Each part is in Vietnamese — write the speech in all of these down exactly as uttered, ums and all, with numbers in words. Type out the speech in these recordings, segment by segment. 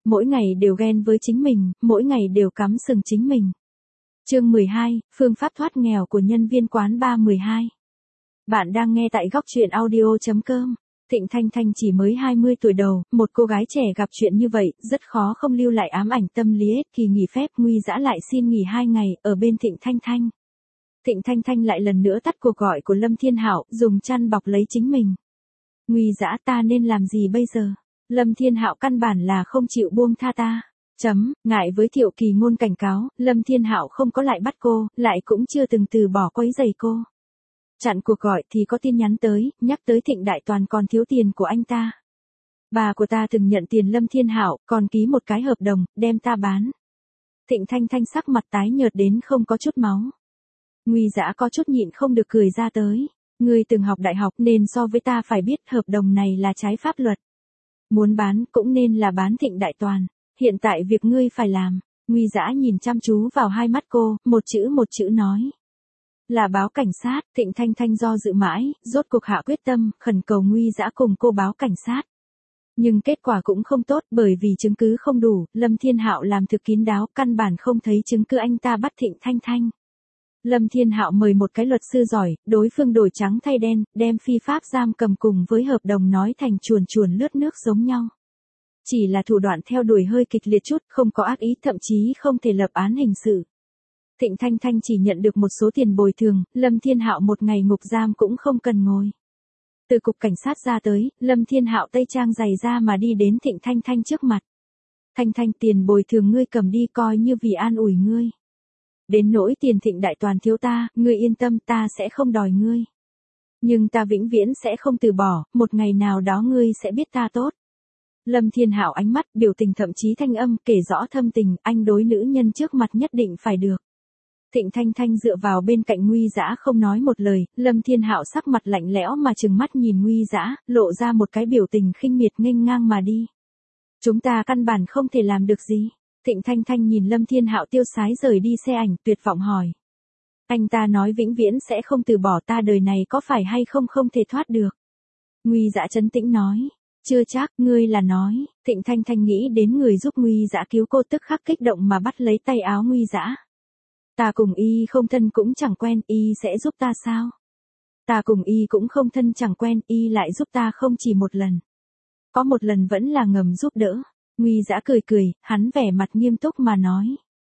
mỗi ngày đều ghen với chính mình, mỗi ngày đều cắm sừng chính mình. Chương mười hai, phương pháp thoát nghèo của nhân viên quán bar mười hai. Bạn đang nghe tại góc truyện audio chấm com. Thịnh Thanh Thanh chỉ mới hai mươi tuổi đầu, một cô gái trẻ gặp chuyện như vậy, rất khó không lưu lại ám ảnh tâm lý. Kỳ nghỉ phép Nguy Dã lại xin nghỉ hai ngày, ở bên Thịnh Thanh Thanh. Thịnh Thanh Thanh lại lần nữa tắt cuộc gọi của Lâm Thiên Hạo, dùng chăn bọc lấy chính mình. Nguy Dã, ta nên làm gì bây giờ? Lâm Thiên Hạo căn bản là không chịu buông tha ta. Chấm, ngại với Thiệu Kỳ Ngôn cảnh cáo, Lâm Thiên Hạo không có lại bắt cô, lại cũng chưa từng từ bỏ quấy giày cô. Chặn cuộc gọi thì có tin nhắn tới, nhắc tới Thịnh Đại Toàn còn thiếu tiền của anh ta. Bà của ta từng nhận tiền Lâm Thiên Hạo, còn ký một cái hợp đồng, đem ta bán. Thịnh Thanh Thanh sắc mặt tái nhợt đến không có chút máu. Nguy Dã có chút nhịn không được cười ra tới. Ngươi từng học đại học nên so với ta phải biết hợp đồng này là trái pháp luật. Muốn bán cũng nên là bán Thịnh Đại Toàn. Hiện tại việc ngươi phải làm. Nguy Dã nhìn chăm chú vào hai mắt cô, một chữ một chữ nói. Là báo cảnh sát. Thịnh Thanh Thanh do dự mãi, rốt cuộc hạ quyết tâm, khẩn cầu Nguy Dã cùng cô báo cảnh sát. Nhưng kết quả cũng không tốt, bởi vì chứng cứ không đủ, Lâm Thiên Hạo làm thực kín đáo, căn bản không thấy chứng cứ anh ta bắt Thịnh Thanh Thanh. Lâm Thiên Hạo mời một cái luật sư giỏi, đối phương đổi trắng thay đen, đem phi pháp giam cầm cùng với hợp đồng nói thành chuồn chuồn lướt nước giống nhau. Chỉ là thủ đoạn theo đuổi hơi kịch liệt chút, không có ác ý, thậm chí không thể lập án hình sự. Thịnh Thanh Thanh chỉ nhận được một số tiền bồi thường, Lâm Thiên Hạo một ngày ngục giam cũng không cần ngồi. Từ cục cảnh sát ra tới, Lâm Thiên Hạo tây trang giày ra mà đi đến Thịnh Thanh Thanh trước mặt. Thanh Thanh, tiền bồi thường ngươi cầm đi coi như vì an ủi ngươi. Đến nỗi tiền Thịnh Đại Toàn thiếu ta, ngươi yên tâm, ta sẽ không đòi ngươi. Nhưng ta vĩnh viễn sẽ không từ bỏ, một ngày nào đó ngươi sẽ biết ta tốt. Lâm Thiên Hạo ánh mắt, biểu tình thậm chí thanh âm kể rõ thâm tình, anh đối nữ nhân trước mặt nhất định phải được. Thịnh Thanh Thanh dựa vào bên cạnh Nguy Dã không nói một lời, Lâm Thiên Hạo sắc mặt lạnh lẽo mà trừng mắt nhìn Nguy Dã, lộ ra một cái biểu tình khinh miệt nghênh ngang mà đi. Chúng ta căn bản không thể làm được gì. Thịnh Thanh Thanh nhìn Lâm Thiên Hạo tiêu sái rời đi xe ảnh, tuyệt vọng hỏi. Anh ta nói vĩnh viễn sẽ không từ bỏ ta, đời này có phải hay không không thể thoát được. Nguy Dã trấn tĩnh nói. Chưa chắc, ngươi là nói. Thịnh Thanh Thanh nghĩ đến người giúp Nguy Dã cứu cô, tức khắc kích động mà bắt lấy tay áo Nguy Dã. Ta cùng y không thân cũng chẳng quen, y sẽ giúp ta sao? Ta cùng y cũng không thân chẳng quen, y lại giúp ta không chỉ một lần. Có một lần vẫn là ngầm giúp đỡ. Nguy Dã cười cười, hắn vẻ mặt nghiêm túc mà nói.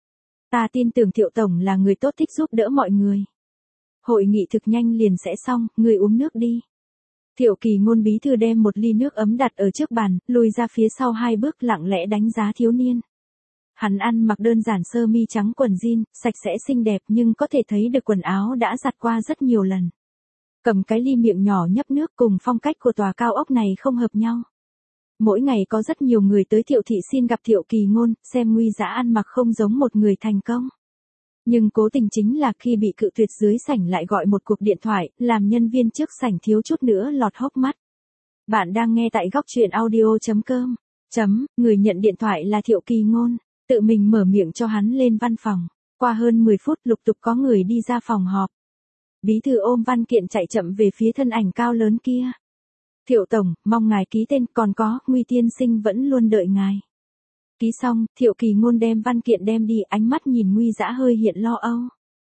Ta tin tưởng Thiệu Tổng là người tốt, thích giúp đỡ mọi người. Hội nghị thực nhanh liền sẽ xong, ngươi uống nước đi. Thiệu Kỳ Ngôn bí thư đem một ly nước ấm đặt ở trước bàn, lùi ra phía sau hai bước lặng lẽ đánh giá thiếu niên. Hắn ăn mặc đơn giản sơ mi trắng quần jean, sạch sẽ xinh đẹp nhưng có thể thấy được quần áo đã giặt qua rất nhiều lần. Cầm cái ly miệng nhỏ nhấp nước, cùng phong cách của tòa cao ốc này không hợp nhau. Mỗi ngày có rất nhiều người tới Thiệu thị xin gặp Thiệu Kỳ Ngôn, xem Nguy Dã ăn mặc không giống một người thành công. Nhưng cố tình chính là khi bị cự tuyệt dưới sảnh lại gọi một cuộc điện thoại, làm nhân viên trước sảnh thiếu chút nữa lọt hốc mắt. Bạn đang nghe tại góc truyện audio chấm com. Chấm, người nhận điện thoại là Thiệu Kỳ Ngôn, tự mình mở miệng cho hắn lên văn phòng. Qua hơn mười phút lục tục có người đi ra phòng họp. Bí thư ôm văn kiện chạy chậm về phía thân ảnh cao lớn kia. Thiệu Tổng, mong ngài ký tên, còn có, Nguy tiên sinh vẫn luôn đợi ngài. Ký xong, Thiệu Kỳ Ngôn đem văn kiện đem đi, ánh mắt nhìn Nguy Dã hơi hiện lo âu.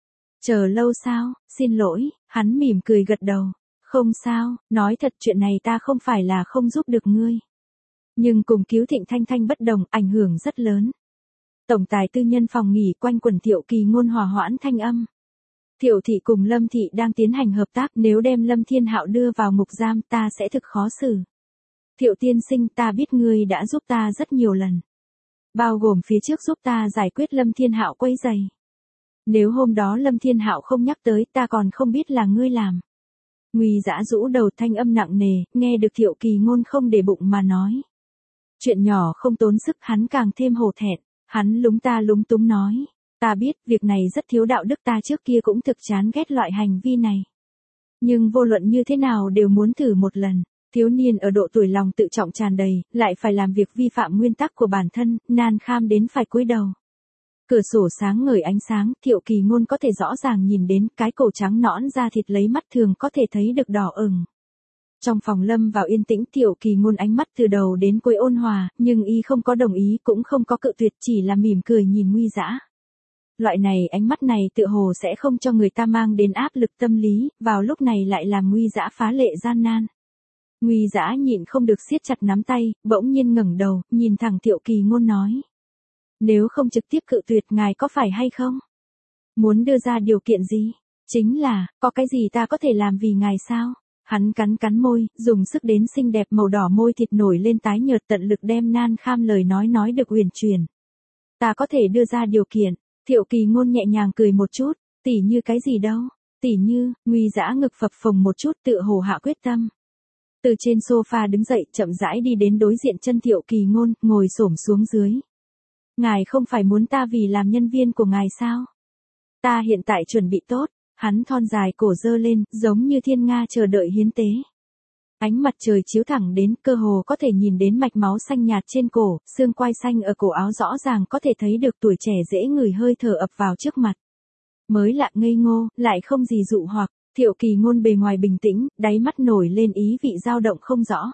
Chờ lâu sao, xin lỗi, hắn mỉm cười gật đầu. Không sao, nói thật chuyện này ta không phải là không giúp được ngươi. Nhưng cùng cứu Thịnh Thanh Thanh bất đồng, ảnh hưởng rất lớn. Tổng tài tư nhân phòng nghỉ quanh quẩn Thiệu Kỳ Ngôn hòa hoãn thanh âm. Thiệu thị cùng Lâm thị đang tiến hành hợp tác, nếu đem Lâm Thiên Hạo đưa vào ngục giam ta sẽ thực khó xử. Thiệu tiên sinh, ta biết ngươi đã giúp ta rất nhiều lần. Bao gồm phía trước giúp ta giải quyết Lâm Thiên Hạo quấy giày. Nếu hôm đó Lâm Thiên Hạo không nhắc tới ta còn không biết là ngươi làm. Nguy Dã rũ đầu, thanh âm nặng nề, nghe được Thiệu Kỳ Ngôn không để bụng mà nói. Chuyện nhỏ không tốn sức, hắn càng thêm hổ thẹn. Hắn lúng ta lúng túng nói. Ta biết, việc này rất thiếu đạo đức, ta trước kia cũng thực chán ghét loại hành vi này. Nhưng vô luận như thế nào đều muốn thử một lần. Thiếu niên ở độ tuổi lòng tự trọng tràn đầy, lại phải làm việc vi phạm nguyên tắc của bản thân, nan kham đến phải cúi đầu. Cửa sổ sáng ngời ánh sáng, Thiệu Kỳ Ngôn có thể rõ ràng nhìn đến cái cổ trắng nõn da thịt lấy mắt thường có thể thấy được đỏ ửng. Trong phòng lâm vào yên tĩnh, Thiệu Kỳ Ngôn ánh mắt từ đầu đến cuối ôn hòa, nhưng y không có đồng ý cũng không có cự tuyệt, chỉ là mỉm cười nhìn Nguy Dã. Loại này ánh mắt này tựa hồ sẽ không cho người ta mang đến áp lực tâm lý, vào lúc này lại làm Nguy Dã phá lệ gian nan. Nguy Dã nhịn không được siết chặt nắm tay, bỗng nhiên ngẩng đầu, nhìn thẳng Thiệu Kỳ Ngôn nói. Nếu không trực tiếp cự tuyệt ngài có phải hay không? Muốn đưa ra điều kiện gì? Chính là, có cái gì ta có thể làm vì ngài sao? Hắn cắn cắn môi, dùng sức đến xinh đẹp màu đỏ môi thịt nổi lên tái nhợt, tận lực đem nan kham lời nói nói được uyển chuyển. Ta có thể đưa ra điều kiện. Thiệu Kỳ Ngôn nhẹ nhàng cười một chút, tỉ như cái gì đâu? Tỉ như, Nguy Dã ngực phập phồng một chút, tựa hồ hạ quyết tâm. Từ trên sofa đứng dậy, chậm rãi đi đến đối diện chân Thiệu Kỳ Ngôn, ngồi xổm xuống dưới. Ngài không phải muốn ta vì làm nhân viên của ngài sao? Ta hiện tại chuẩn bị tốt. Hắn thon dài cổ dơ lên, giống như thiên nga chờ đợi hiến tế. Ánh mặt trời chiếu thẳng đến, cơ hồ có thể nhìn đến mạch máu xanh nhạt trên cổ, xương quai xanh ở cổ áo rõ ràng có thể thấy được tuổi trẻ dễ ngửi hơi thở ập vào trước mặt. Mới lạ ngây ngô, lại không gì dụ hoặc, Thiệu Kỳ Ngôn bề ngoài bình tĩnh, đáy mắt nổi lên ý vị dao động không rõ.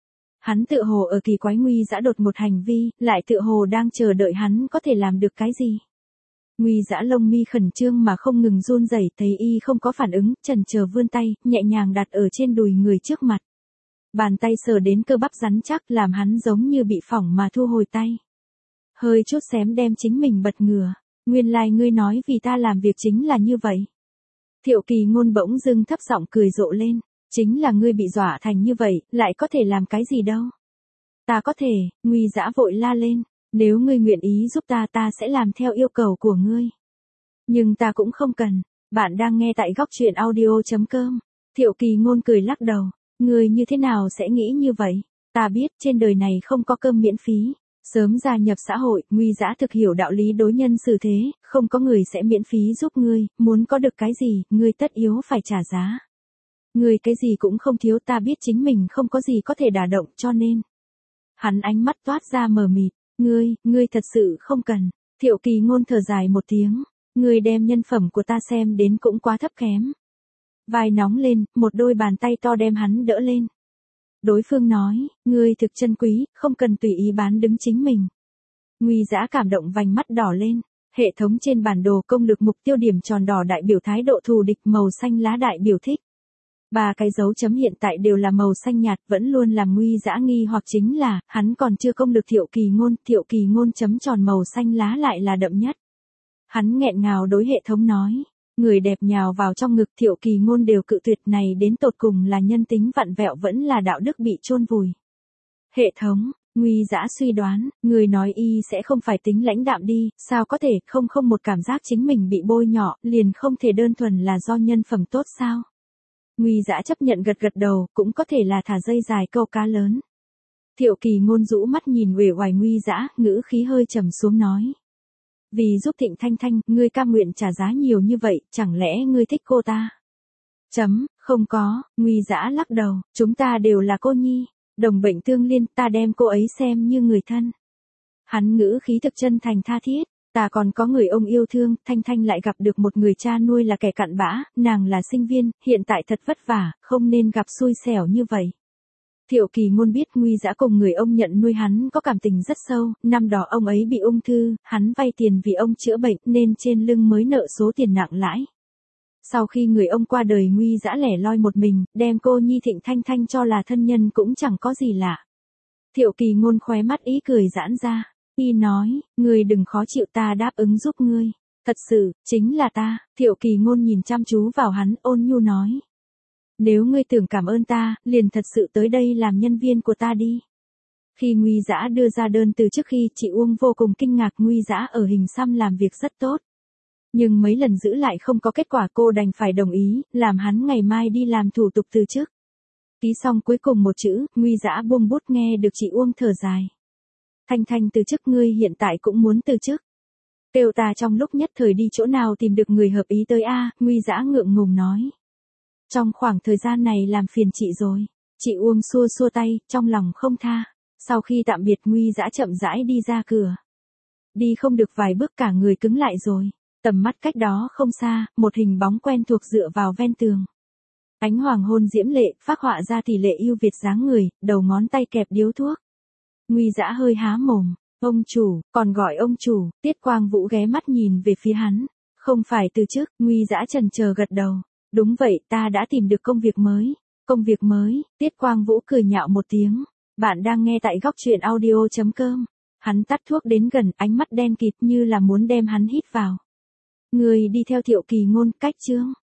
Hắn tựa hồ ở kỳ quái Nguy Dã đột một hành vi, lại tựa hồ đang chờ đợi hắn có thể làm được cái gì. Nguy Dã lông mi khẩn trương mà không ngừng run rẩy, thấy y không có phản ứng, chần chờ vươn tay, nhẹ nhàng đặt ở trên đùi người trước mặt. Bàn tay sờ đến cơ bắp rắn chắc, làm hắn giống như bị phỏng mà thu hồi tay. Hơi chút xém đem chính mình bật ngửa. Nguyên lai like ngươi nói vì ta làm việc chính là như vậy. Thiệu Kỳ Ngôn bỗng dưng thấp giọng cười rộ lên. Chính là ngươi bị dọa thành như vậy, lại có thể làm cái gì đâu. Ta có thể, Nguy Dã vội la lên. Nếu ngươi nguyện ý giúp ta ta sẽ làm theo yêu cầu của ngươi. Nhưng ta cũng không cần. Bạn đang nghe tại góc truyện audio chấm com. Thiệu Kỳ Ngôn cười lắc đầu. Ngươi như thế nào sẽ nghĩ như vậy? Ta biết trên đời này không có cơm miễn phí. Sớm gia nhập xã hội, Nguy Dã thực hiểu đạo lý đối nhân xử thế, không có người sẽ miễn phí giúp ngươi, muốn có được cái gì, ngươi tất yếu phải trả giá. Ngươi cái gì cũng không thiếu, ta biết chính mình không có gì có thể đả động cho nên. Hắn ánh mắt toát ra mờ mịt. Ngươi, ngươi thật sự không cần. Thiệu Kỳ Ngôn thở dài một tiếng. Ngươi đem nhân phẩm của ta xem đến cũng quá thấp kém. Vai nóng lên, một đôi bàn tay to đem hắn đỡ lên. Đối phương nói, ngươi thực chân quý, không cần tùy ý bán đứng chính mình. Nguy Dã cảm động vành mắt đỏ lên. Hệ thống trên bản đồ công lực mục tiêu điểm tròn đỏ đại biểu thái độ thù địch, màu xanh lá đại biểu thích. Ba cái dấu chấm hiện tại đều là màu xanh nhạt, vẫn luôn làm Nguy Dã nghi hoặc chính là, hắn còn chưa công lực Thiệu Kỳ Ngôn, Thiệu Kỳ Ngôn chấm tròn màu xanh lá lại là đậm nhất. Hắn nghẹn ngào đối hệ thống nói, người đẹp nhào vào trong ngực Thiệu Kỳ Ngôn đều cự tuyệt, này đến tột cùng là nhân tính vặn vẹo vẫn là đạo đức bị chôn vùi. Hệ thống, Nguy Dã suy đoán, người nói y sẽ không phải tính lãnh đạm đi, sao có thể không không một cảm giác chính mình bị bôi nhọ, liền không thể đơn thuần là do nhân phẩm tốt sao? Nguy Dã chấp nhận gật gật đầu, cũng có thể là thả dây dài câu cá lớn. Thiệu Kỳ Ngôn rũ mắt nhìn uể oải Nguy Dã, ngữ khí hơi trầm xuống nói. Vì giúp Thịnh Thanh Thanh, ngươi cam nguyện trả giá nhiều như vậy, chẳng lẽ ngươi thích cô ta? Chấm, không có, Nguy Dã lắc đầu, chúng ta đều là cô nhi, đồng bệnh tương liên, ta đem cô ấy xem như người thân. Hắn ngữ khí thực chân thành tha thiết. Ta còn có người ông yêu thương, Thanh Thanh lại gặp được một người cha nuôi là kẻ cặn bã, nàng là sinh viên, hiện tại thật vất vả, không nên gặp xui xẻo như vậy. Thiệu Kỳ Ngôn biết Nguy Dã cùng người ông nhận nuôi hắn có cảm tình rất sâu, năm đó ông ấy bị ung thư, hắn vay tiền vì ông chữa bệnh nên trên lưng mới nợ số tiền nặng lãi. Sau khi người ông qua đời Nguy Dã lẻ loi một mình, đem cô nhi Thịnh Thanh Thanh cho là thân nhân cũng chẳng có gì lạ. Thiệu Kỳ Ngôn khóe mắt ý cười giãn ra. Y nói, ngươi đừng khó chịu, ta đáp ứng giúp ngươi. Thật sự, chính là ta. Thiệu Kỳ Ngôn nhìn chăm chú vào hắn, ôn nhu nói. Nếu ngươi tưởng cảm ơn ta, liền thật sự tới đây làm nhân viên của ta đi. Khi Nguy Dã đưa ra đơn từ trước khi, chị Uông vô cùng kinh ngạc. Nguy Dã ở hình xăm làm việc rất tốt. Nhưng mấy lần giữ lại không có kết quả, cô đành phải đồng ý, làm hắn ngày mai đi làm thủ tục từ chức. Ký xong cuối cùng một chữ, Nguy Dã buông bút, nghe được chị Uông thở dài. Thanh Thanh từ chức, ngươi hiện tại cũng muốn từ chức. Kêu ta trong lúc nhất thời đi chỗ nào tìm được người hợp ý tới a? Nguy Dã ngượng ngùng nói. Trong khoảng thời gian này làm phiền chị rồi. Chị Uông xua xua tay, trong lòng không tha. Sau khi tạm biệt Nguy Dã chậm rãi đi ra cửa. Đi không được vài bước cả người cứng lại rồi. Tầm mắt cách đó không xa, một hình bóng quen thuộc dựa vào ven tường. Ánh hoàng hôn diễm lệ, phác họa ra tỷ lệ ưu việt dáng người, đầu ngón tay kẹp điếu thuốc. Nguy Dã hơi há mồm, ông chủ, còn gọi ông chủ, Tiết Quang Vũ ghé mắt nhìn về phía hắn. Không phải từ chức, Nguy Dã chần chờ gật đầu. Đúng vậy, ta đã tìm được công việc mới. Công việc mới, Tiết Quang Vũ cười nhạo một tiếng. Bạn đang nghe tại góc truyện audio.com. Hắn tắt thuốc đến gần, ánh mắt đen kịt như là muốn đem hắn hít vào. Người đi theo Thiệu Kỳ Ngôn, cách chương.